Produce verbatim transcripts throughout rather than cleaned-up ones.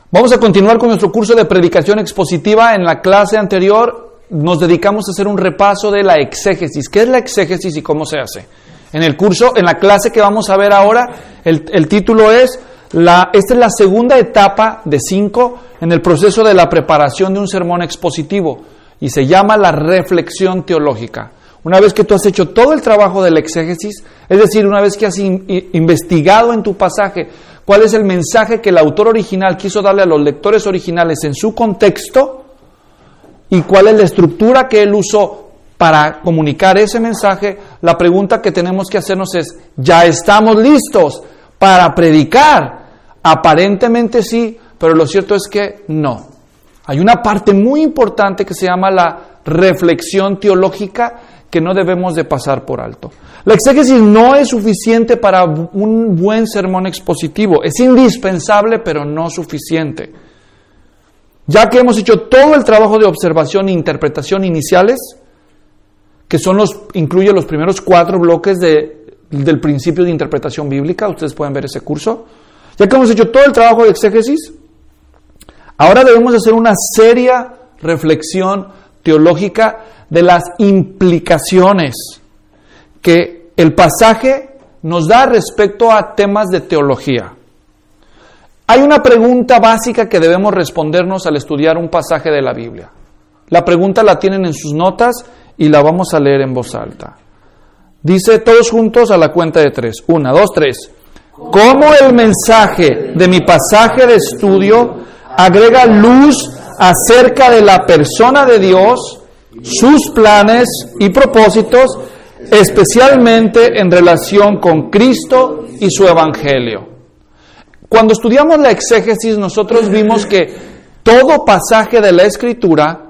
Vamos a continuar con nuestro curso de predicación expositiva. En la clase anterior nos dedicamos a hacer un repaso de la exégesis. ¿Qué es la exégesis y cómo se hace? En el curso, en la clase que vamos a ver ahora, el, el título es, la, esta es la segunda etapa de cinco en el proceso de la preparación de un sermón expositivo y se llama la reflexión teológica. Una vez que tú has hecho todo el trabajo de la exégesis, es decir, una vez que has in, in, investigado en tu pasaje cuál es el mensaje que el autor original quiso darle a los lectores originales en su contexto y cuál es la estructura que él usó para comunicar ese mensaje, la pregunta que tenemos que hacernos es, ¿ya estamos listos para predicar? Aparentemente sí, pero lo cierto es que no. Hay una parte muy importante que se llama la reflexión teológica que no debemos de pasar por alto. La exégesis no es suficiente para un buen sermón expositivo, es indispensable pero no suficiente. Ya que hemos hecho todo el trabajo de observación e interpretación iniciales, que son los, incluye los primeros cuatro bloques de, del principio de interpretación bíblica, ustedes pueden ver ese curso. Ya que hemos hecho todo el trabajo de exégesis, ahora debemos hacer una seria reflexión teológica de las implicaciones que el pasaje nos da respecto a temas de teología. Hay una pregunta básica que debemos respondernos al estudiar un pasaje de la Biblia. La pregunta la tienen en sus notas y la vamos a leer en voz alta. Dice todos juntos a la cuenta de tres. Una, dos, tres. ¿Cómo el mensaje de mi pasaje de estudio agrega luz acerca de la persona de Dios, sus planes y propósitos, especialmente en relación con Cristo y su Evangelio? Cuando estudiamos la exégesis, nosotros vimos que todo pasaje de la Escritura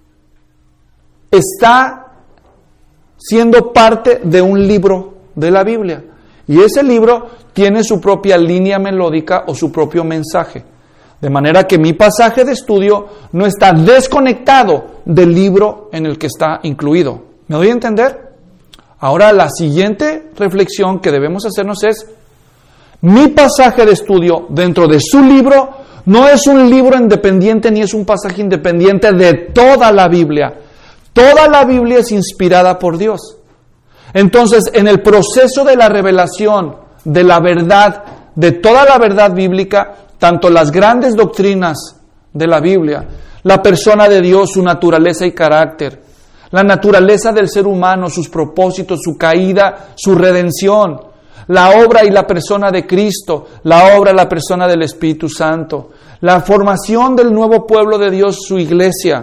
está siendo parte de un libro de la Biblia. Y ese libro tiene su propia línea melódica o su propio mensaje. De manera que mi pasaje de estudio no está desconectado del libro en el que está incluido. ¿Me doy a entender? Ahora la siguiente reflexión que debemos hacernos es, mi pasaje de estudio dentro de su libro no es un libro independiente ni es un pasaje independiente de toda la Biblia. Toda la Biblia es inspirada por Dios. Entonces, en el proceso de la revelación de la verdad, de toda la verdad bíblica, tanto las grandes doctrinas de la Biblia, la persona de Dios, su naturaleza y carácter, la naturaleza del ser humano, sus propósitos, su caída, su redención, la obra y la persona de Cristo, la obra y la persona del Espíritu Santo, la formación del nuevo pueblo de Dios, su iglesia,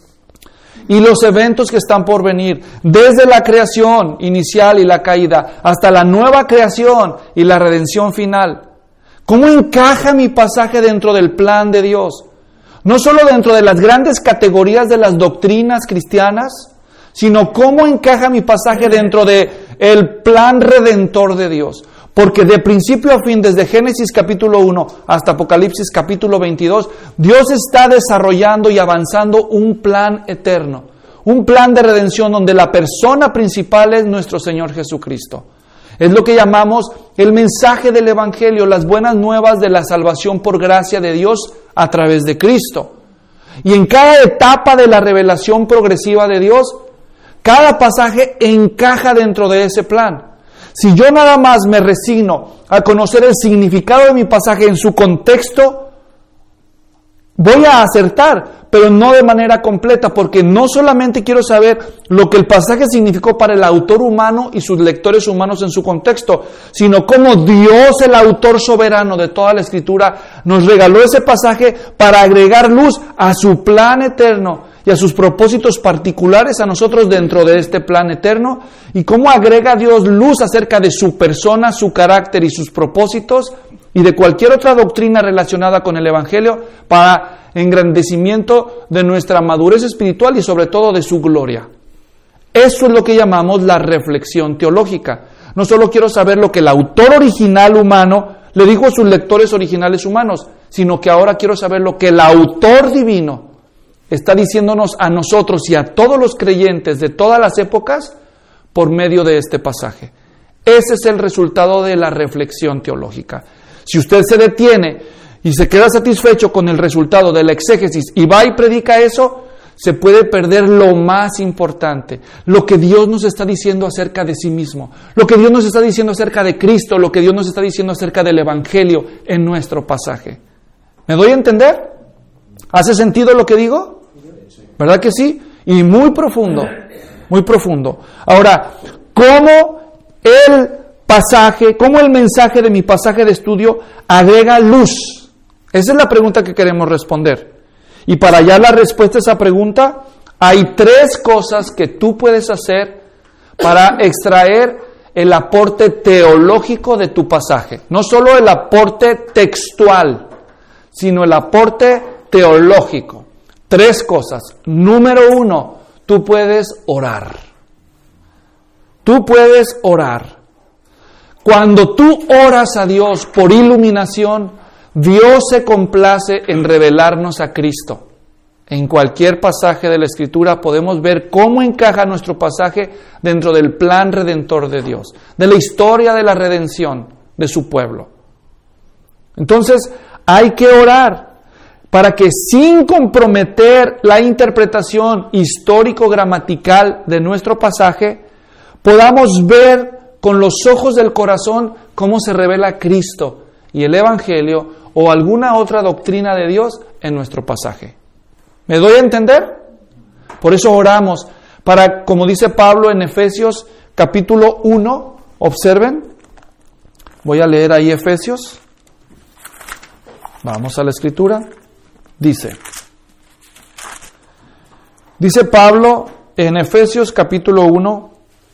y los eventos que están por venir, desde la creación inicial y la caída, hasta la nueva creación y la redención final. ¿Cómo encaja mi pasaje dentro del plan de Dios? No solo dentro de las grandes categorías de las doctrinas cristianas, sino cómo encaja mi pasaje dentro de el plan redentor de Dios. Porque de principio a fin, desde Génesis capítulo uno hasta Apocalipsis capítulo veintidós, Dios está desarrollando y avanzando un plan eterno, un plan de redención donde la persona principal es nuestro Señor Jesucristo. Es lo que llamamos el mensaje del Evangelio, las buenas nuevas de la salvación por gracia de Dios a través de Cristo. Y en cada etapa de la revelación progresiva de Dios, cada pasaje encaja dentro de ese plan. Si yo nada más me resigno a conocer el significado de mi pasaje en su contexto, voy a acertar, pero no de manera completa, porque no solamente quiero saber lo que el pasaje significó para el autor humano y sus lectores humanos en su contexto, sino cómo Dios, el autor soberano de toda la Escritura, nos regaló ese pasaje para agregar luz a su plan eterno y a sus propósitos particulares a nosotros dentro de este plan eterno, y cómo agrega Dios luz acerca de su persona, su carácter y sus propósitos, y de cualquier otra doctrina relacionada con el Evangelio para engrandecimiento de nuestra madurez espiritual y sobre todo de su gloria. Eso es lo que llamamos la reflexión teológica. No solo quiero saber lo que el autor original humano le dijo a sus lectores originales humanos, sino que ahora quiero saber lo que el autor divino está diciéndonos a nosotros y a todos los creyentes de todas las épocas por medio de este pasaje. Ese es el resultado de la reflexión teológica. Si usted se detiene y se queda satisfecho con el resultado de la exégesis y va y predica eso, se puede perder lo más importante, lo que Dios nos está diciendo acerca de sí mismo, lo que Dios nos está diciendo acerca de Cristo, lo que Dios nos está diciendo acerca del Evangelio en nuestro pasaje. ¿Me doy a entender? ¿Hace sentido lo que digo? ¿Verdad que sí? Y muy profundo, muy profundo. Ahora, ¿cómo el pasaje, cómo el mensaje de mi pasaje de estudio agrega luz? Esa es la pregunta que queremos responder. Y para hallar la respuesta a esa pregunta, hay tres cosas que tú puedes hacer para extraer el aporte teológico de tu pasaje. No solo el aporte textual, sino el aporte teológico. Tres cosas. Número uno, tú puedes orar. Tú puedes orar. Cuando tú oras a Dios por iluminación, Dios se complace en revelarnos a Cristo. En cualquier pasaje de la Escritura podemos ver cómo encaja nuestro pasaje dentro del plan redentor de Dios, de la historia de la redención de su pueblo. Entonces, hay que orar para que sin comprometer la interpretación histórico-gramatical de nuestro pasaje, podamos ver con los ojos del corazón cómo se revela Cristo y el Evangelio o alguna otra doctrina de Dios en nuestro pasaje. ¿Me doy a entender? Por eso oramos para, como dice Pablo en Efesios capítulo uno, observen, voy a leer ahí Efesios, vamos a la Escritura, dice, dice Pablo en Efesios capítulo uno,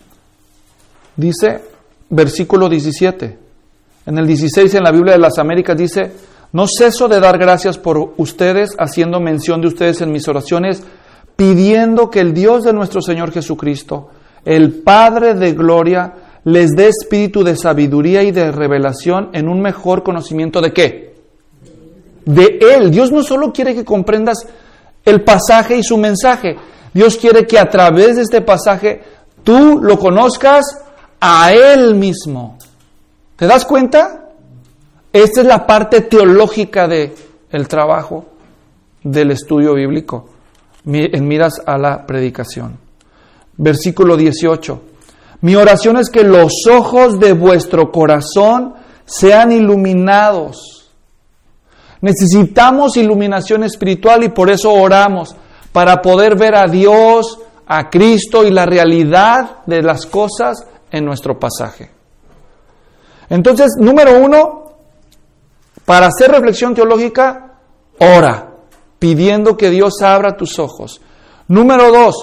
dice versículo diecisiete, en el dieciséis en la Biblia de las Américas dice, no ceso de dar gracias por ustedes, haciendo mención de ustedes en mis oraciones, pidiendo que el Dios de nuestro Señor Jesucristo, el Padre de gloria, les dé espíritu de sabiduría y de revelación en un mejor conocimiento de ¿qué? De Él. Dios no solo quiere que comprendas el pasaje y su mensaje, Dios quiere que a través de este pasaje tú lo conozcas a Él mismo. ¿Te das cuenta? Esta es la parte teológica del trabajo del estudio bíblico, en miras a la predicación. Versículo dieciocho. Mi oración es que los ojos de vuestro corazón sean iluminados. Necesitamos iluminación espiritual y por eso oramos, para poder ver a Dios, a Cristo y la realidad de las cosas en nuestro pasaje. Entonces, número uno, para hacer reflexión teológica, ora, pidiendo que Dios abra tus ojos. Número dos,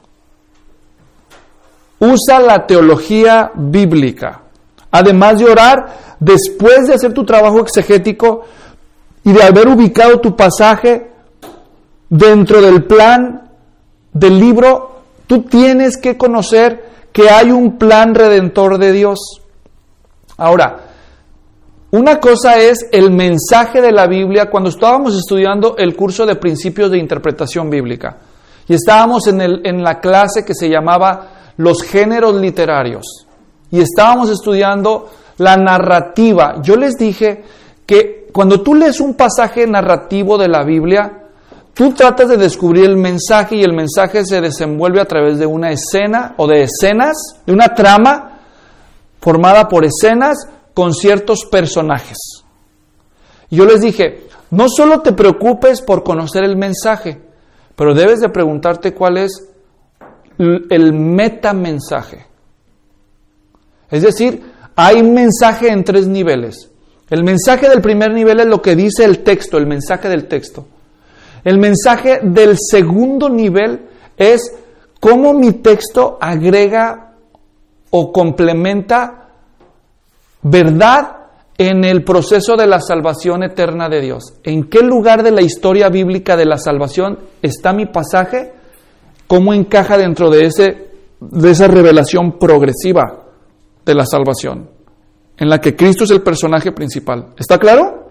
usa la teología bíblica. Además de orar, después de hacer tu trabajo exegético y de haber ubicado tu pasaje dentro del plan del libro, tú tienes que conocer que hay un plan redentor de Dios. Ahora, una cosa es el mensaje de la Biblia. Cuando estábamos estudiando el curso de principios de interpretación bíblica y estábamos en, el, en la clase que se llamaba los géneros literarios y estábamos estudiando la narrativa, yo les dije que cuando tú lees un pasaje narrativo de la Biblia, tú tratas de descubrir el mensaje y el mensaje se desenvuelve a través de una escena o de escenas, de una trama formada por escenas con ciertos personajes. Y yo les dije, no solo te preocupes por conocer el mensaje, pero debes de preguntarte cuál es el metamensaje. Es decir, hay mensaje en tres niveles. El mensaje del primer nivel es lo que dice el texto, el mensaje del texto. El mensaje del segundo nivel es cómo mi texto agrega o complementa verdad en el proceso de la salvación eterna de Dios. ¿En qué lugar de la historia bíblica de la salvación está mi pasaje? ¿Cómo encaja dentro de, ese, de esa revelación progresiva de la salvación, en la que Cristo es el personaje principal? ¿Está claro?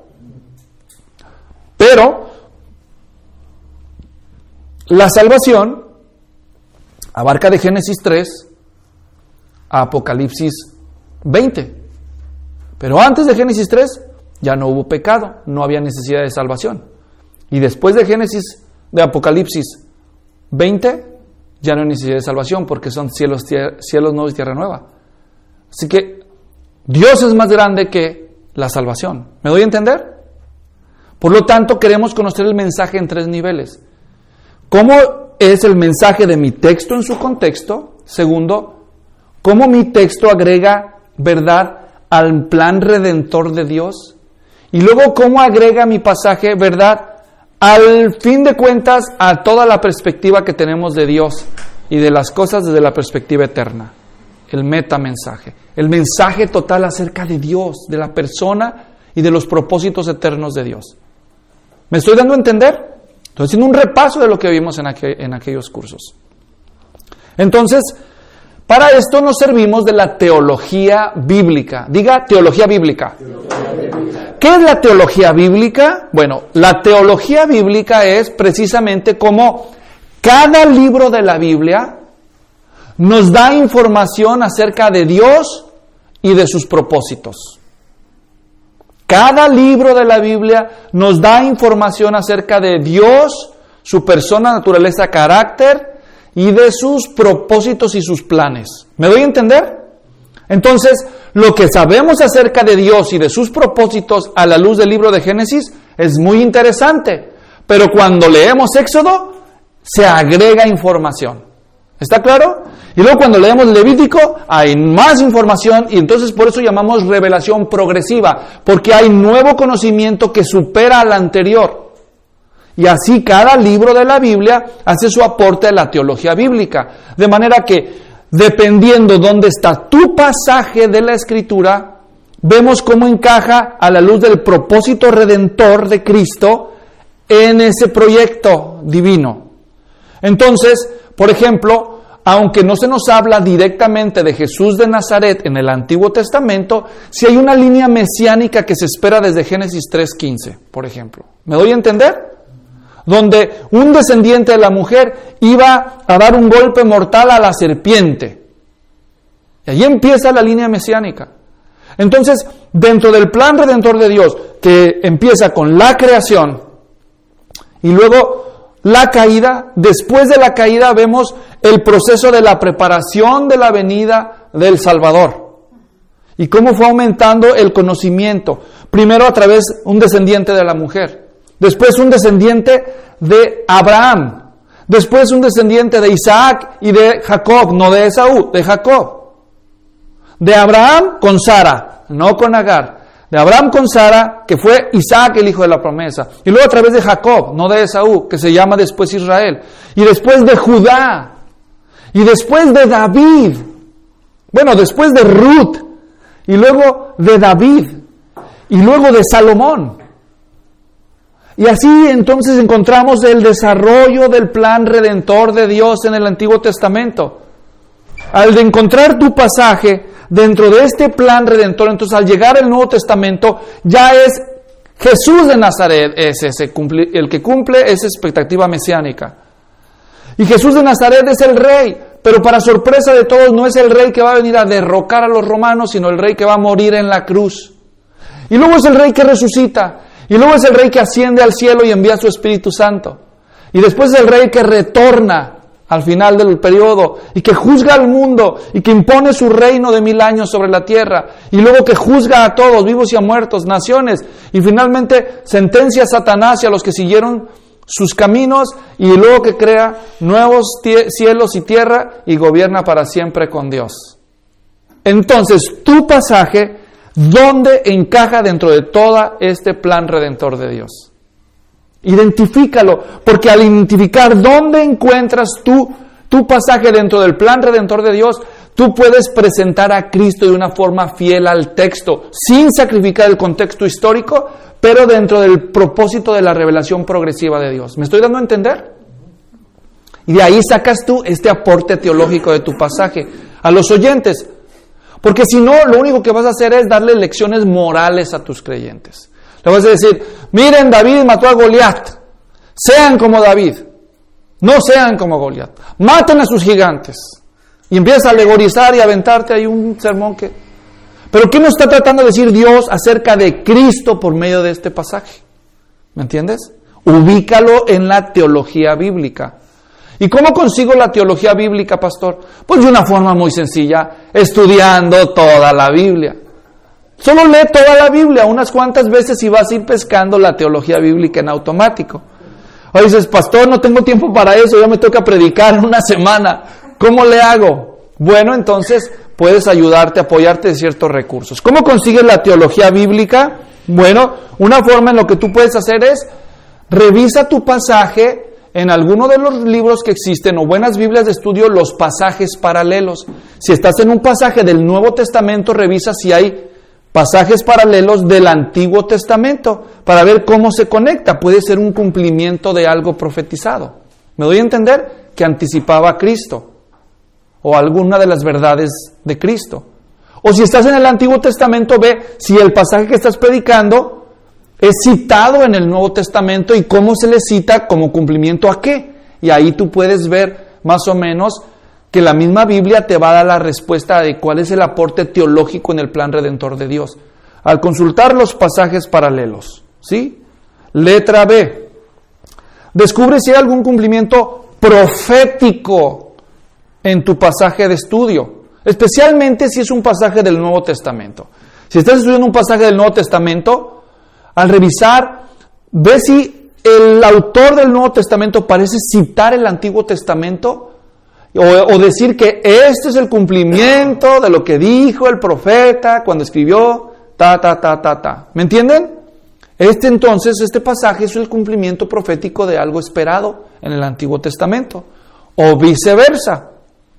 Pero la salvación abarca de Génesis tres a Apocalipsis veinte. Pero antes de Génesis tres ya no hubo pecado, no había necesidad de salvación. Y después de Génesis, de Apocalipsis veinte, ya no hay necesidad de salvación porque son cielos, tier- cielos nuevos y tierra nueva. Así que Dios es más grande que la salvación. ¿Me doy a entender? Por lo tanto, queremos conocer el mensaje en tres niveles. ¿Cómo es el mensaje de mi texto en su contexto? Segundo, ¿cómo mi texto agrega verdad al plan redentor de Dios? Y luego, ¿cómo agrega mi pasaje verdad al fin de cuentas a toda la perspectiva que tenemos de Dios y de las cosas desde la perspectiva eterna? El metamensaje, el mensaje total acerca de Dios, de la persona y de los propósitos eternos de Dios. ¿Me estoy dando a entender? Estoy haciendo un repaso de lo que vimos en, aquel, en aquellos cursos. Entonces, para esto nos servimos de la teología bíblica. Diga, teología bíblica. Teología bíblica. ¿Qué es la teología bíblica? Bueno, la teología bíblica es precisamente como cada libro de la Biblia nos da información acerca de Dios y de sus propósitos. Cada libro de la Biblia nos da información acerca de Dios, su persona, naturaleza, carácter y de sus propósitos y sus planes. ¿Me doy a entender? Entonces, lo que sabemos acerca de Dios y de sus propósitos a la luz del libro de Génesis es muy interesante. Pero cuando leemos Éxodo, se agrega información. ¿Está claro? Y luego cuando leemos Levítico hay más información y entonces por eso llamamos revelación progresiva, porque hay nuevo conocimiento que supera al anterior. Y así cada libro de la Biblia hace su aporte a la teología bíblica. De manera que dependiendo dónde está tu pasaje de la Escritura, vemos cómo encaja a la luz del propósito redentor de Cristo en ese proyecto divino. Entonces, por ejemplo, aunque no se nos habla directamente de Jesús de Nazaret en el Antiguo Testamento, sí hay una línea mesiánica que se espera desde Génesis tres quince, por ejemplo. ¿Me doy a entender? Donde un descendiente de la mujer iba a dar un golpe mortal a la serpiente. Y ahí empieza la línea mesiánica. Entonces, dentro del plan redentor de Dios, que empieza con la creación y luego la caída, después de la caída vemos el proceso de la preparación de la venida del Salvador y cómo fue aumentando el conocimiento, primero a través de un descendiente de la mujer, después un descendiente de Abraham, después un descendiente de Isaac y de Jacob, no de Esaú, de Jacob, de Abraham con Sara, no con Agar, de Abraham con Sara, que fue Isaac el hijo de la promesa, y luego a través de Jacob, no de Esaú, que se llama después Israel, y después de Judá, y después de David, bueno, después de Ruth, y luego de David, y luego de Salomón. Y así entonces encontramos el desarrollo del plan redentor de Dios en el Antiguo Testamento. Al de encontrar tu pasaje dentro de este plan redentor, entonces al llegar al Nuevo Testamento, ya es Jesús de Nazaret, es ese, el que cumple esa expectativa mesiánica. Y Jesús de Nazaret es el rey, pero para sorpresa de todos no es el rey que va a venir a derrocar a los romanos, sino el rey que va a morir en la cruz. Y luego es el rey que resucita, y luego es el rey que asciende al cielo y envía su Espíritu Santo. Y después es el rey que retorna al final del periodo, y que juzga al mundo, y que impone su reino de mil años sobre la tierra, y luego que juzga a todos, vivos y a muertos, naciones, y finalmente sentencia a Satanás y a los que siguieron sus caminos, y luego que crea nuevos tie- cielos y tierra, y gobierna para siempre con Dios. Entonces, tu pasaje, ¿dónde encaja dentro de todo este plan redentor de Dios? Identifícalo, porque al identificar dónde encuentras tú tu pasaje dentro del plan redentor de Dios, tú puedes presentar a Cristo de una forma fiel al texto, sin sacrificar el contexto histórico, pero dentro del propósito de la revelación progresiva de Dios. ¿Me estoy dando a entender? Y de ahí sacas tú este aporte teológico de tu pasaje a los oyentes, porque si no, lo único que vas a hacer es darle lecciones morales a tus creyentes. Le vas a decir, miren, David mató a Goliat, sean como David, no sean como Goliat, maten a sus gigantes. Y empiezas a alegorizar y a aventarte ahí un sermón que... Pero ¿qué nos está tratando de decir Dios acerca de Cristo por medio de este pasaje? ¿Me entiendes? Ubícalo en la teología bíblica. ¿Y cómo consigo la teología bíblica, pastor? Pues de una forma muy sencilla, estudiando toda la Biblia. Solo lee toda la Biblia unas cuantas veces y vas a ir pescando la teología bíblica en automático. O dices, pastor, no tengo tiempo para eso, ya me toca predicar en una semana. ¿Cómo le hago? Bueno, entonces puedes ayudarte, apoyarte de ciertos recursos. ¿Cómo consigues la teología bíblica? Bueno, una forma en lo que tú puedes hacer es, revisa tu pasaje en alguno de los libros que existen o buenas Biblias de estudio, los pasajes paralelos. Si estás en un pasaje del Nuevo Testamento, revisa si hay pasajes paralelos del Antiguo Testamento para ver cómo se conecta. Puede ser un cumplimiento de algo profetizado. ¿Me doy a entender? Que anticipaba a Cristo o alguna de las verdades de Cristo. O si estás en el Antiguo Testamento, ve si el pasaje que estás predicando es citado en el Nuevo Testamento y cómo se le cita, como cumplimiento a qué. Y ahí tú puedes ver más o menos que la misma Biblia te va a dar la respuesta de cuál es el aporte teológico en el plan redentor de Dios. Al consultar los pasajes paralelos, ¿sí? Letra B. Descubre si hay algún cumplimiento profético en tu pasaje de estudio, especialmente si es un pasaje del Nuevo Testamento. Si estás estudiando un pasaje del Nuevo Testamento, al revisar, ve si el autor del Nuevo Testamento parece citar el Antiguo Testamento o, o decir que este es el cumplimiento de lo que dijo el profeta cuando escribió ta, ta, ta, ta, ta. ¿Me entienden? Este entonces, este pasaje es el cumplimiento profético de algo esperado en el Antiguo Testamento. O viceversa.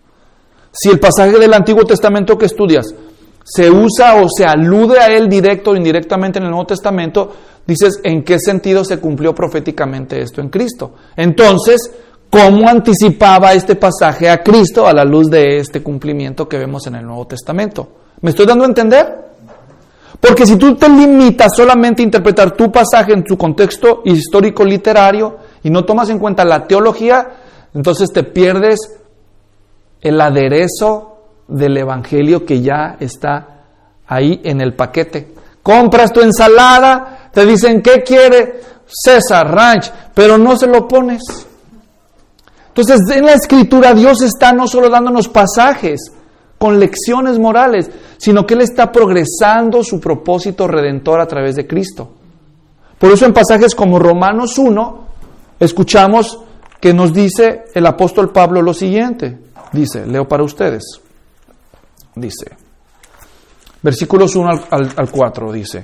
Si el pasaje del Antiguo Testamento que estudias se usa o se alude a él directo o indirectamente en el Nuevo Testamento, dices, ¿en qué sentido se cumplió proféticamente esto en Cristo? Entonces, ¿cómo anticipaba este pasaje a Cristo a la luz de este cumplimiento que vemos en el Nuevo Testamento? ¿Me estoy dando a entender? Porque si tú te limitas solamente a interpretar tu pasaje en su contexto histórico literario y no tomas en cuenta la teología, entonces te pierdes el aderezo del Evangelio que ya está ahí en el paquete. Compras tu ensalada, te dicen, ¿qué quiere? César Ranch, pero no se lo pones. Entonces, en la Escritura Dios está no solo dándonos pasajes con lecciones morales, sino que Él está progresando su propósito redentor a través de Cristo. Por eso en pasajes como Romanos uno, escuchamos que nos dice el apóstol Pablo lo siguiente. Dice, leo para ustedes. Dice, versículos uno al, al, al cuatro, dice,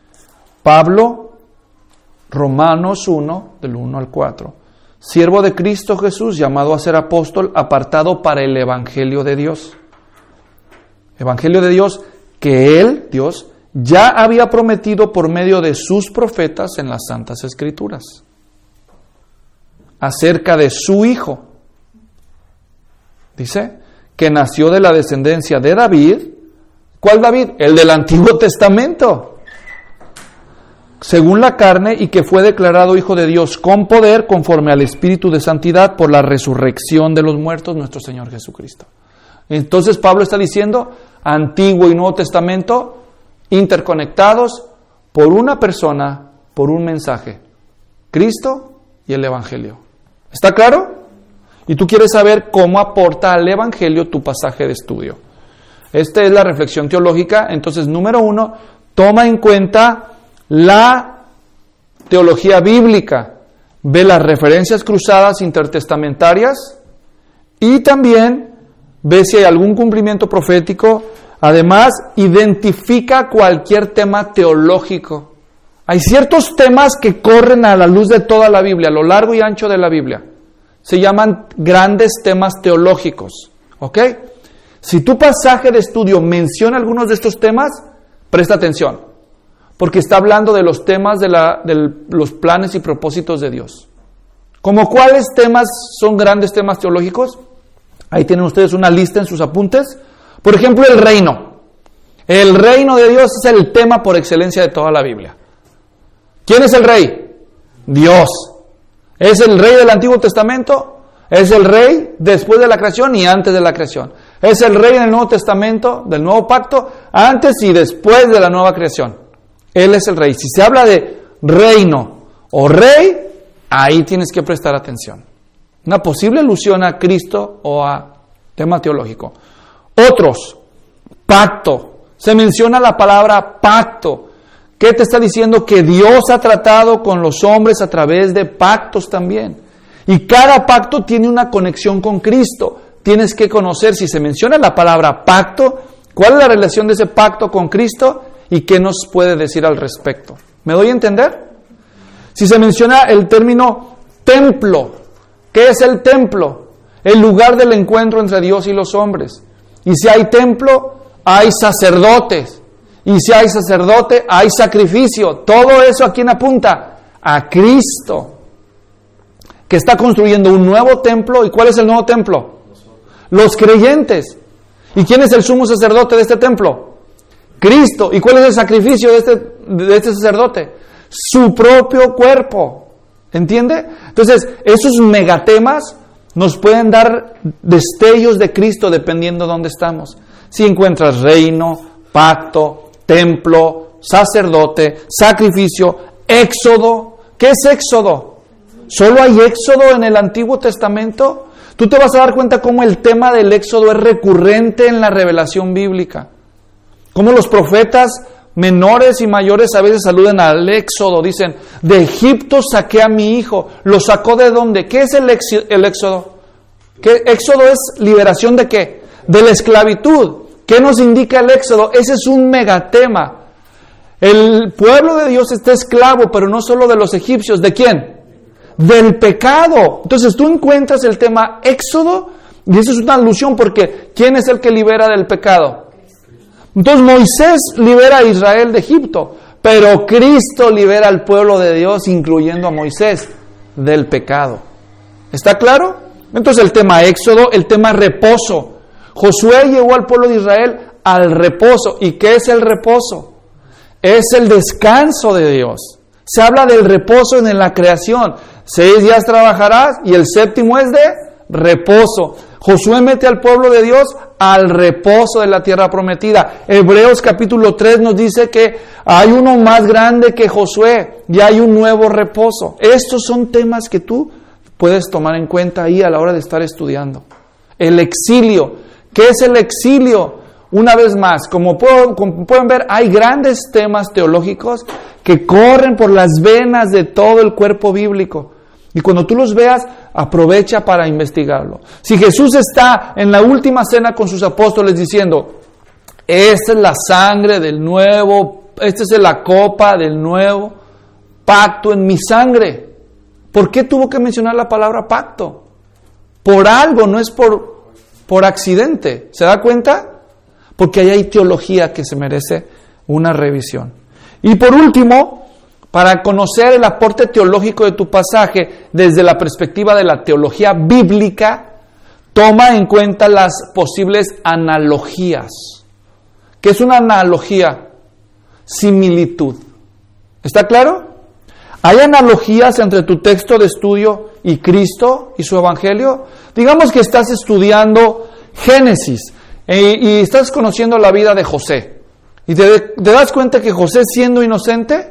Pablo, Romanos uno, del uno al cuatro, siervo de Cristo Jesús, llamado a ser apóstol, apartado para el Evangelio de Dios. Evangelio de Dios que Él, Dios, ya había prometido por medio de sus profetas en las Santas Escrituras, acerca de su Hijo. Dice, que nació de la descendencia de David. ¿Cuál David? El del Antiguo Testamento. Según la carne, y que fue declarado Hijo de Dios con poder, conforme al Espíritu de Santidad, por la resurrección de los muertos, nuestro Señor Jesucristo. Entonces Pablo está diciendo, Antiguo y Nuevo Testamento, interconectados por una persona, por un mensaje. Cristo y el Evangelio. ¿Está claro? Y tú quieres saber cómo aporta al Evangelio tu pasaje de estudio. Esta es la reflexión teológica. Entonces, número uno, toma en cuenta la teología bíblica. Ve las referencias cruzadas intertestamentarias y también ve si hay algún cumplimiento profético. Además, identifica cualquier tema teológico. Hay ciertos temas que corren a la luz de toda la Biblia, a lo largo y ancho de la Biblia. Se llaman grandes temas teológicos, ¿ok? Si tu pasaje de estudio menciona algunos de estos temas, presta atención, porque está hablando de los temas de, la, de los planes y propósitos de Dios. ¿Como cuáles temas son grandes temas teológicos? Ahí tienen ustedes una lista en sus apuntes. Por ejemplo, el reino. El reino de Dios es el tema por excelencia de toda la Biblia. ¿Quién es el rey? Dios. ¿Es el rey del Antiguo Testamento? Es el rey después de la creación y antes de la creación. Es el rey en el Nuevo Testamento, del Nuevo Pacto, antes y después de la nueva creación. Él es el rey. Si se habla de reino o rey, ahí tienes que prestar atención. Una posible alusión a Cristo o a tema teológico. Otros, pacto. Se menciona la palabra pacto. ¿Qué te está diciendo? Que Dios ha tratado con los hombres a través de pactos también. Y cada pacto tiene una conexión con Cristo. Tienes que conocer, si se menciona la palabra pacto, cuál es la relación de ese pacto con Cristo y qué nos puede decir al respecto. ¿Me doy a entender? Si se menciona el término templo, ¿qué es el templo? El lugar del encuentro entre Dios y los hombres. Y si hay templo, hay sacerdotes. Y si hay sacerdote, hay sacrificio. Todo eso, ¿a quién apunta? A Cristo, que está construyendo un nuevo templo. ¿Y cuál es el nuevo templo? Los creyentes. ¿Y quién es el sumo sacerdote de este templo? Cristo. ¿Y cuál es el sacrificio de este, de este sacerdote? Su propio cuerpo. ¿Entiende? Entonces, esos megatemas nos pueden dar destellos de Cristo dependiendo de dónde estamos. Si encuentras reino, pacto, templo, sacerdote, sacrificio, éxodo. ¿Qué es éxodo? ¿Solo hay éxodo en el Antiguo Testamento? Tú te vas a dar cuenta cómo el tema del éxodo es recurrente en la revelación bíblica. Cómo los profetas menores y mayores a veces aluden al éxodo. Dicen, de Egipto saqué a mi hijo. ¿Lo sacó de dónde? ¿Qué es el éxodo? ¿Qué éxodo es liberación de qué? De la esclavitud. ¿Qué nos indica el éxodo? Ese es un megatema. El pueblo de Dios está esclavo, pero no solo de los egipcios. ¿De quién? Del pecado. Entonces tú encuentras el tema éxodo, y eso es una alusión porque ¿quién es el que libera del pecado? Entonces Moisés libera a Israel de Egipto, pero Cristo libera al pueblo de Dios, incluyendo a Moisés, del pecado. ¿Está claro? Entonces el tema éxodo, el tema reposo. Josué llevó al pueblo de Israel al reposo. ¿Y qué es el reposo? Es el descanso de Dios. Se habla del reposo en la creación. Seis días trabajarás y el séptimo es de reposo. Josué mete al pueblo de Dios al reposo de la tierra prometida. Hebreos capítulo tres nos dice que hay uno más grande que Josué y hay un nuevo reposo. Estos son temas que tú puedes tomar en cuenta ahí a la hora de estar estudiando. El exilio. ¿Qué es el exilio? Una vez más, como, puedo, como pueden ver, hay grandes temas teológicos que corren por las venas de todo el cuerpo bíblico. Y cuando tú los veas, aprovecha para investigarlo. Si Jesús está en la última cena con sus apóstoles diciendo, esta es la sangre del nuevo, esta es la copa del nuevo pacto en mi sangre. ¿Por qué tuvo que mencionar la palabra pacto? Por algo, no es por, por accidente. ¿Se da cuenta? Porque ahí hay teología que se merece una revisión. Y por último, para conocer el aporte teológico de tu pasaje desde la perspectiva de la teología bíblica, toma en cuenta las posibles analogías. ¿Qué es una analogía? Similitud. ¿Está claro? ¿Hay analogías entre tu texto de estudio y Cristo y su evangelio? Digamos que estás estudiando Génesis e, y estás conociendo la vida de José. Y te, te das cuenta que José, siendo inocente,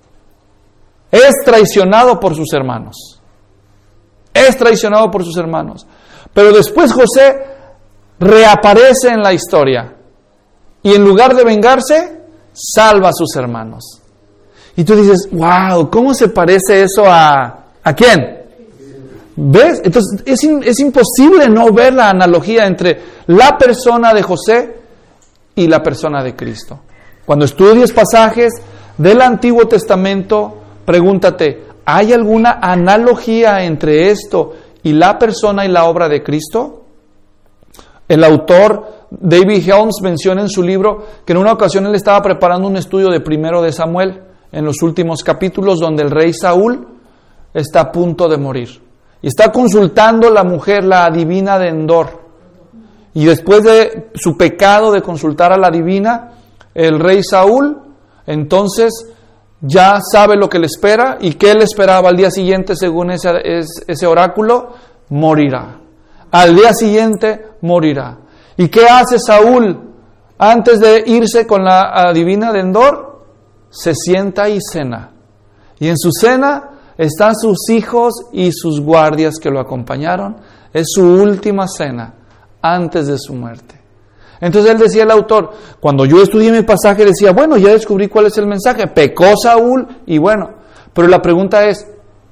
es traicionado por sus hermanos. Es traicionado por sus hermanos. Pero después José reaparece en la historia. Y en lugar de vengarse, salva a sus hermanos. Y tú dices, wow, ¿cómo se parece eso a... ¿A quién? ¿Ves? Entonces es, in, es imposible no ver la analogía entre la persona de José y la persona de Cristo. Cuando estudies pasajes del Antiguo Testamento, pregúntate, ¿hay alguna analogía entre esto y la persona y la obra de Cristo? El autor David Helms menciona en su libro que en una ocasión él estaba preparando un estudio de Primero de Samuel, en los últimos capítulos, donde el rey Saúl está a punto de morir. Y está consultando la mujer, la adivina de Endor. Y después de su pecado de consultar a la adivina, el rey Saúl, entonces ya sabe lo que le espera. ¿Y qué le esperaba al día siguiente según ese, ese oráculo? Morirá. Al día siguiente morirá. ¿Y qué hace Saúl antes de irse con la adivina de Endor? Se sienta y cena. Y en su cena están sus hijos y sus guardias que lo acompañaron. Es su última cena antes de su muerte. Entonces él decía, el autor, cuando yo estudié mi pasaje decía, bueno, ya descubrí cuál es el mensaje. Pecó Saúl y bueno. Pero la pregunta es,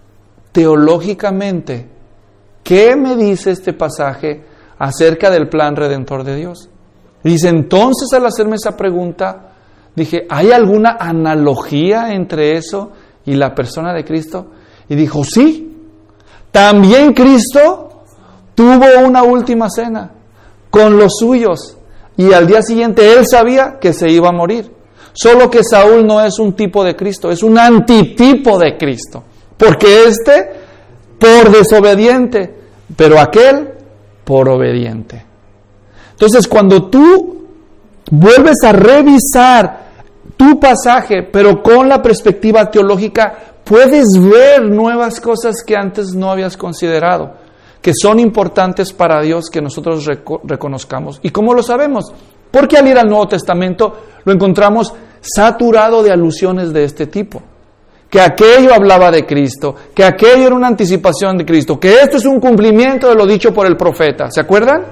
teológicamente, ¿qué me dice este pasaje acerca del plan redentor de Dios? Dice, entonces al hacerme esa pregunta, dije, ¿hay alguna analogía entre eso y la persona de Cristo? Y dijo, sí, también Cristo tuvo una última cena con los suyos y al día siguiente él sabía que se iba a morir. Solo que Saúl no es un tipo de Cristo, es un antitipo de Cristo, porque este por desobediente, pero aquel por obediente. Entonces, cuando tú vuelves a revisar tu pasaje, pero con la perspectiva teológica, puedes ver nuevas cosas que antes no habías considerado, que son importantes para Dios que nosotros reco- reconozcamos. ¿Y cómo lo sabemos? Porque al ir al Nuevo Testamento lo encontramos saturado de alusiones de este tipo. Que aquello hablaba de Cristo, que aquello era una anticipación de Cristo, que esto es un cumplimiento de lo dicho por el profeta. ¿Se acuerdan?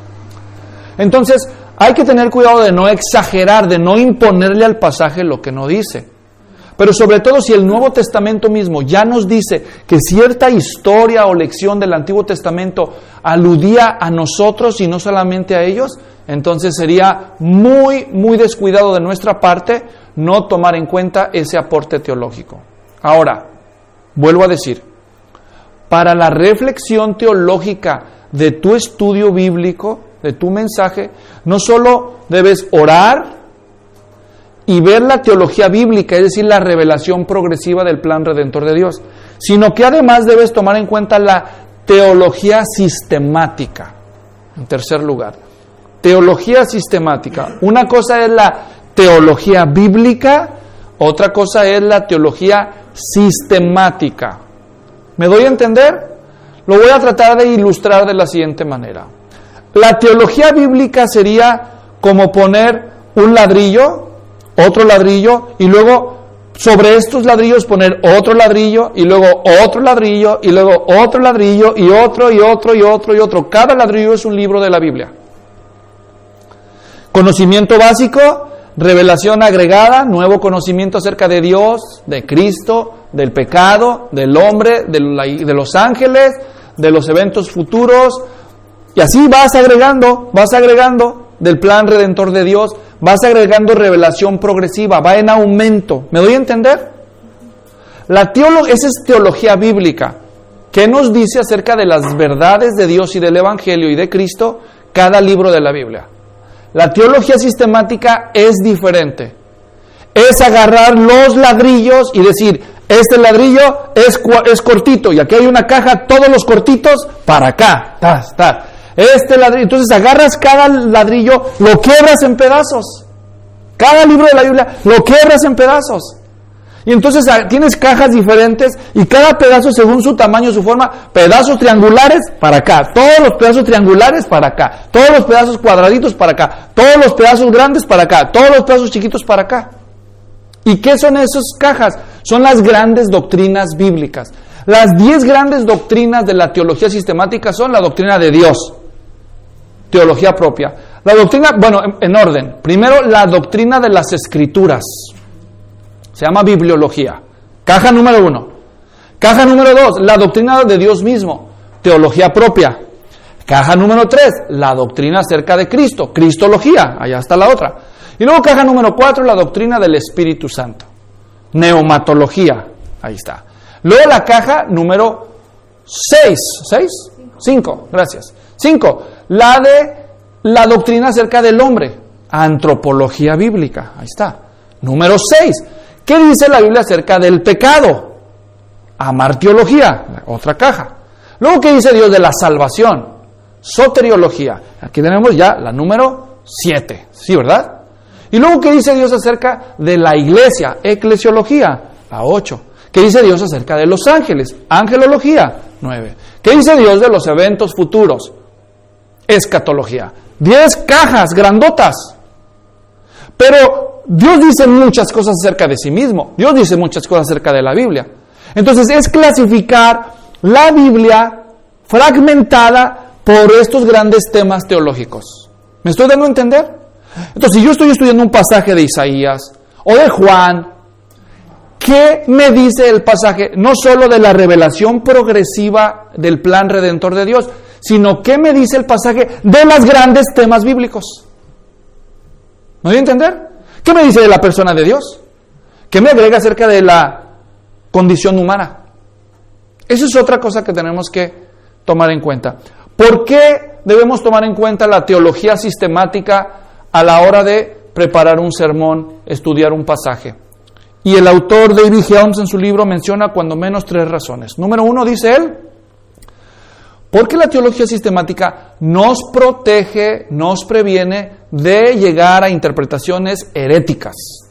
Entonces, hay que tener cuidado de no exagerar, de no imponerle al pasaje lo que no dice. Pero sobre todo si el Nuevo Testamento mismo ya nos dice que cierta historia o lección del Antiguo Testamento aludía a nosotros y no solamente a ellos, entonces sería muy, muy descuidado de nuestra parte no tomar en cuenta ese aporte teológico. Ahora, vuelvo a decir, para la reflexión teológica de tu estudio bíblico, de tu mensaje, no solo debes orar y ver la teología bíblica, es decir, la revelación progresiva del plan redentor de Dios, sino que además debes tomar en cuenta la teología sistemática. En tercer lugar, teología sistemática. Una cosa es la teología bíblica, otra cosa es la teología sistemática. ¿Me doy a entender? Lo voy a tratar de ilustrar de la siguiente manera. La teología bíblica sería como poner un ladrillo, otro ladrillo, y luego sobre estos ladrillos poner otro ladrillo, y luego otro ladrillo, y luego otro ladrillo, y otro, y otro, y otro, y otro. Cada ladrillo es un libro de la Biblia. Conocimiento básico, revelación agregada, nuevo conocimiento acerca de Dios, de Cristo, del pecado, del hombre, de, la, de los ángeles, de los eventos futuros, y así vas agregando, vas agregando del plan redentor de Dios, vas agregando revelación progresiva, va en aumento. ¿Me doy a entender? La teolo- esa es teología bíblica. ¿Qué nos dice acerca de las verdades de Dios y del Evangelio y de Cristo cada libro de la Biblia? La teología sistemática es diferente. Es agarrar los ladrillos y decir, este ladrillo es, es cortito y aquí hay una caja, todos los cortitos para acá. Tas, tas. Este ladrillo, entonces agarras cada ladrillo, lo quiebras en pedazos. Cada libro de la Biblia lo quiebras en pedazos. Y entonces tienes cajas diferentes y cada pedazo según su tamaño, su forma, pedazos triangulares para acá, todos los pedazos triangulares para acá, todos los pedazos cuadraditos para acá, todos los pedazos grandes para acá, todos los pedazos chiquitos para acá. ¿Y qué son esas cajas? Son las grandes doctrinas bíblicas. Las diez grandes doctrinas de la teología sistemática son la doctrina de Dios, teología propia. La doctrina, bueno, en, en orden. Primero, la doctrina de las Escrituras. Se llama bibliología. Caja número uno. Caja número dos, la doctrina de Dios mismo, teología propia. Caja número tres, la doctrina acerca de Cristo, cristología, allá está la otra. Y luego caja número cuatro, la doctrina del Espíritu Santo, neumatología, ahí está. Luego la caja número seis, ¿seis? Cinco, gracias. Cinco, la de la doctrina acerca del hombre, antropología bíblica, ahí está. Número seis, ¿qué dice la Biblia acerca del pecado? Amartiología, otra caja. Luego, ¿qué dice Dios de la salvación? Soteriología. Aquí tenemos ya la número siete, ¿sí, verdad? Y luego, ¿qué dice Dios acerca de la iglesia? Eclesiología, la ocho. ¿Qué dice Dios acerca de los ángeles? Angelología, nueve. ¿Qué dice Dios de los eventos futuros? Escatología. diez cajas grandotas. Pero Dios dice muchas cosas acerca de sí mismo. Dios dice muchas cosas acerca de la Biblia. Entonces es clasificar la Biblia fragmentada por estos grandes temas teológicos. ¿Me estoy dando a entender? Entonces, si yo estoy estudiando un pasaje de Isaías o de Juan, ¿qué me dice el pasaje? No solo de la revelación progresiva del plan redentor de Dios, sino ¿qué me dice el pasaje de los grandes temas bíblicos? ¿Me voy a entender? ¿Qué me dice de la persona de Dios? ¿Qué me agrega acerca de la condición humana? Eso es otra cosa que tenemos que tomar en cuenta. ¿Por qué debemos tomar en cuenta la teología sistemática a la hora de preparar un sermón, estudiar un pasaje? Y el autor David Helms en su libro menciona cuando menos tres razones. Número uno, dice él, porque la teología sistemática nos protege, nos previene de llegar a interpretaciones heréticas.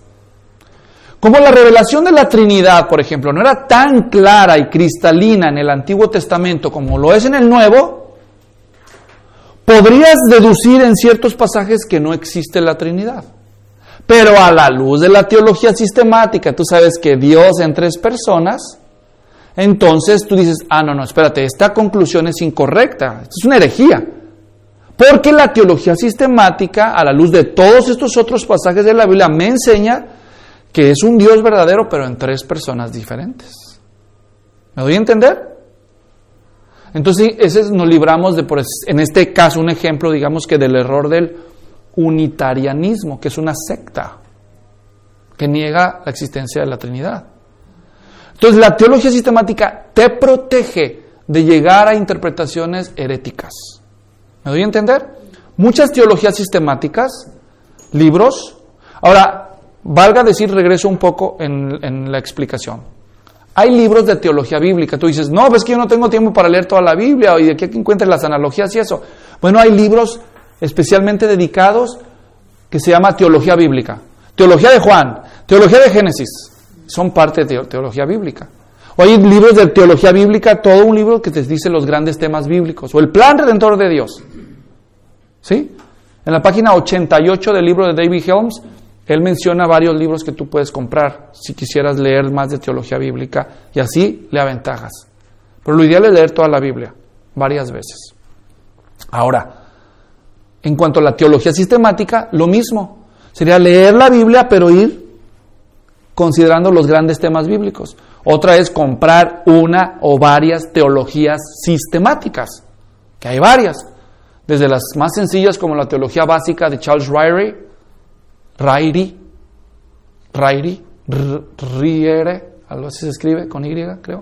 Como la revelación de la Trinidad, por ejemplo, no era tan clara y cristalina en el Antiguo Testamento como lo es en el Nuevo, podrías deducir en ciertos pasajes que no existe la Trinidad. Pero a la luz de la teología sistemática, tú sabes que Dios en tres personas, entonces tú dices, ah, no, no, espérate, esta conclusión es incorrecta, esto es una herejía. Porque la teología sistemática, a la luz de todos estos otros pasajes de la Biblia, me enseña que es un Dios verdadero, pero en tres personas diferentes. ¿Me doy a entender? Entonces, ese nos libramos de, por, en este caso, un ejemplo, digamos que del error del unitarianismo, que es una secta que niega la existencia de la Trinidad. Entonces, la teología sistemática te protege de llegar a interpretaciones heréticas. ¿Me doy a entender? Muchas teologías sistemáticas, libros. Ahora, valga decir, regreso un poco en, en la explicación. Hay libros de teología bíblica. Tú dices, no, pues que yo no tengo tiempo para leer toda la Biblia, y de aquí a que encuentres las analogías y eso. Bueno, hay libros especialmente dedicados que se llama teología bíblica. Teología de Juan, teología de Génesis, son parte de teología bíblica. O hay libros de teología bíblica, todo un libro que te dice los grandes temas bíblicos, o el plan redentor de Dios. ¿Sí? En la página ochenta y ocho del libro de David Helms, él menciona varios libros que tú puedes comprar si quisieras leer más de teología bíblica, y así le aventajas. Pero lo ideal es leer toda la Biblia, varias veces. Ahora, en cuanto a la teología sistemática, lo mismo. Sería leer la Biblia, pero ir considerando los grandes temas bíblicos. Otra es comprar una o varias teologías sistemáticas, que hay varias. Desde las más sencillas como la teología básica de Charles Ryrie, Ryrie, Ryrie, Ryrie, algo así se escribe, con Y, creo,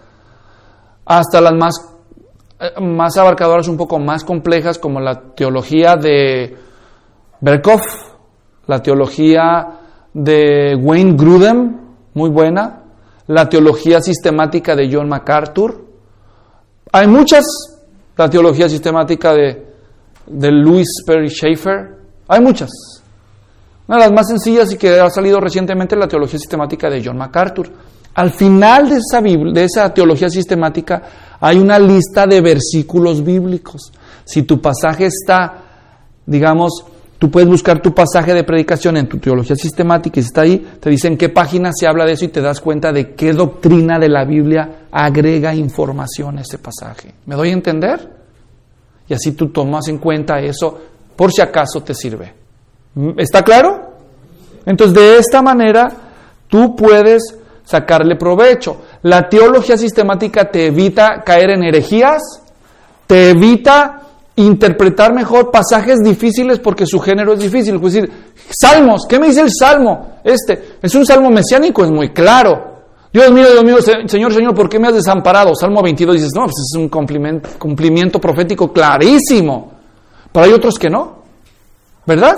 hasta las más, más abarcadoras, un poco más complejas, como la teología de Berkhof, la teología de Wayne Grudem, muy buena, la teología sistemática de John MacArthur. Hay muchas, la teología sistemática de, de Louis Perry Schaeffer, hay muchas. Una de las más sencillas y que ha salido recientemente es la teología sistemática de John MacArthur. Al final de esa, de esa teología sistemática hay una lista de versículos bíblicos. Si tu pasaje está, digamos, tú puedes buscar tu pasaje de predicación en tu teología sistemática y si está ahí, te dicen qué página se habla de eso y te das cuenta de qué doctrina de la Biblia agrega información a ese pasaje. ¿Me doy a entender? Y así tú tomas en cuenta eso, por si acaso te sirve. ¿Está claro? Entonces, de esta manera, tú puedes sacarle provecho. La teología sistemática te evita caer en herejías, te evita interpretar mejor pasajes difíciles porque su género es difícil. Es decir, salmos, ¿qué me dice el salmo? Este, es un salmo mesiánico, es muy claro. Dios mío, Dios mío, Señor, Señor, ¿por qué me has desamparado? Salmo veintidós, dices, no, pues es un cumplimiento, cumplimiento profético clarísimo. Pero hay otros que no, ¿verdad?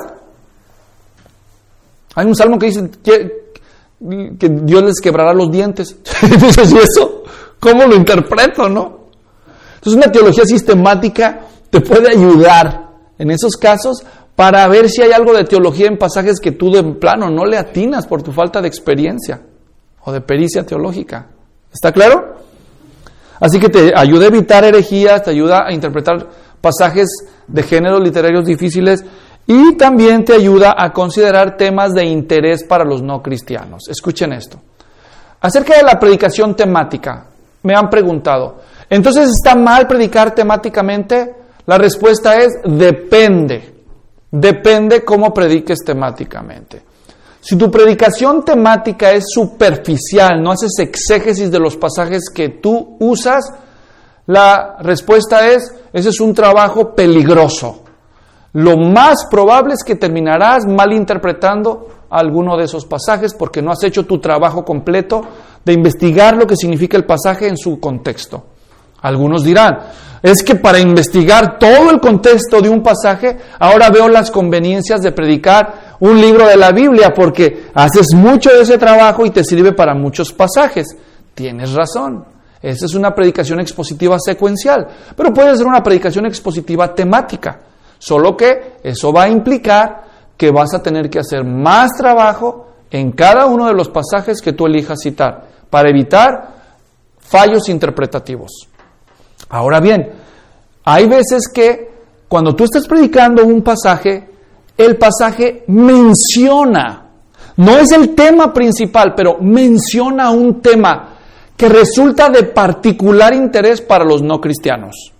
Hay un salmo que dice que, que Dios les quebrará los dientes. Entonces, ¿y eso? ¿Cómo lo interpreto, no? Entonces, una teología sistemática te puede ayudar en esos casos para ver si hay algo de teología en pasajes que tú de plano no le atinas por tu falta de experiencia o de pericia teológica. ¿Está claro? Así que te ayuda a evitar herejías, te ayuda a interpretar pasajes de géneros literarios difíciles y también te ayuda a considerar temas de interés para los no cristianos. Escuchen esto. Acerca de la predicación temática, me han preguntado, ¿entonces está mal predicar temáticamente? La respuesta es depende. Depende cómo prediques temáticamente. Si tu predicación temática es superficial, no haces exégesis de los pasajes que tú usas, la respuesta es, ese es un trabajo peligroso. Lo más probable es que terminarás malinterpretando alguno de esos pasajes porque no has hecho tu trabajo completo de investigar lo que significa el pasaje en su contexto. Algunos dirán, es que para investigar todo el contexto de un pasaje, ahora veo las conveniencias de predicar un libro de la Biblia porque haces mucho de ese trabajo y te sirve para muchos pasajes. Tienes razón, esa es una predicación expositiva secuencial, pero puede ser una predicación expositiva temática, solo que eso va a implicar que vas a tener que hacer más trabajo en cada uno de los pasajes que tú elijas citar, para evitar fallos interpretativos. Ahora bien, hay veces que cuando tú estás predicando un pasaje, el pasaje menciona, no es el tema principal, pero menciona un tema que resulta de particular interés para los no cristianos.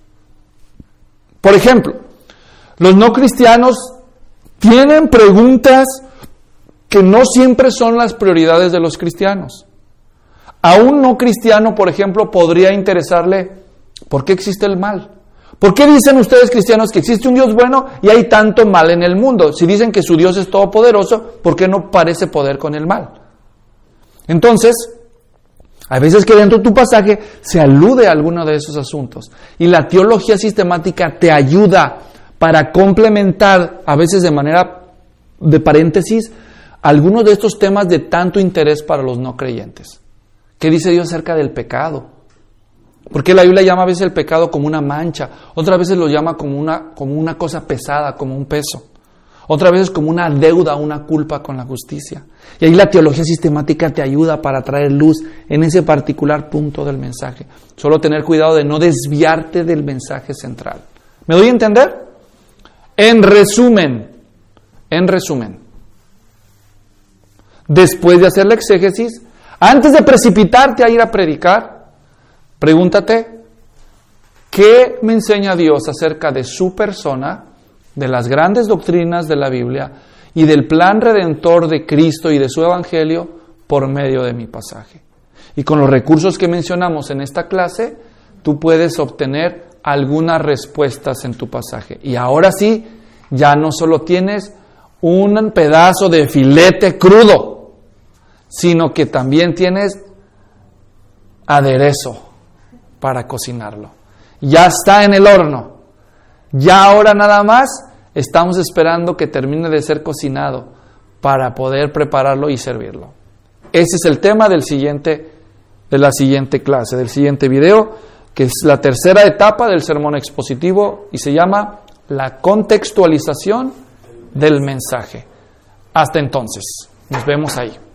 Por ejemplo, los no cristianos tienen preguntas que no siempre son las prioridades de los cristianos. A un no cristiano, por ejemplo, podría interesarle ¿por qué existe el mal? ¿Por qué dicen ustedes cristianos que existe un Dios bueno y hay tanto mal en el mundo? Si dicen que su Dios es todopoderoso, ¿por qué no parece poder con el mal? Entonces, hay veces que dentro de tu pasaje se alude a alguno de esos asuntos y la teología sistemática te ayuda para complementar, a veces de manera de paréntesis, algunos de estos temas de tanto interés para los no creyentes. ¿Qué dice Dios acerca del pecado? Porque la Biblia llama a veces el pecado como una mancha, otras veces lo llama como una, como una cosa pesada, como un peso, otras veces como una deuda, una culpa con la justicia. Y ahí la teología sistemática te ayuda para traer luz en ese particular punto del mensaje. Solo tener cuidado de no desviarte del mensaje central. ¿Me doy a entender? En resumen, en resumen, después de hacer la exégesis, antes de precipitarte a ir a predicar, pregúntate, ¿qué me enseña Dios acerca de su persona, de las grandes doctrinas de la Biblia y del plan redentor de Cristo y de su Evangelio por medio de mi pasaje? Y con los recursos que mencionamos en esta clase, tú puedes obtener algunas respuestas en tu pasaje. Y ahora sí, ya no solo tienes un pedazo de filete crudo, sino que también tienes aderezo para cocinarlo. Ya está en el horno. Ya ahora nada más estamos esperando que termine de ser cocinado para poder prepararlo y servirlo. Ese es el tema del siguiente, de la siguiente clase, del siguiente video, que es la tercera etapa del sermón expositivo y se llama la contextualización del mensaje. Hasta entonces, nos vemos ahí.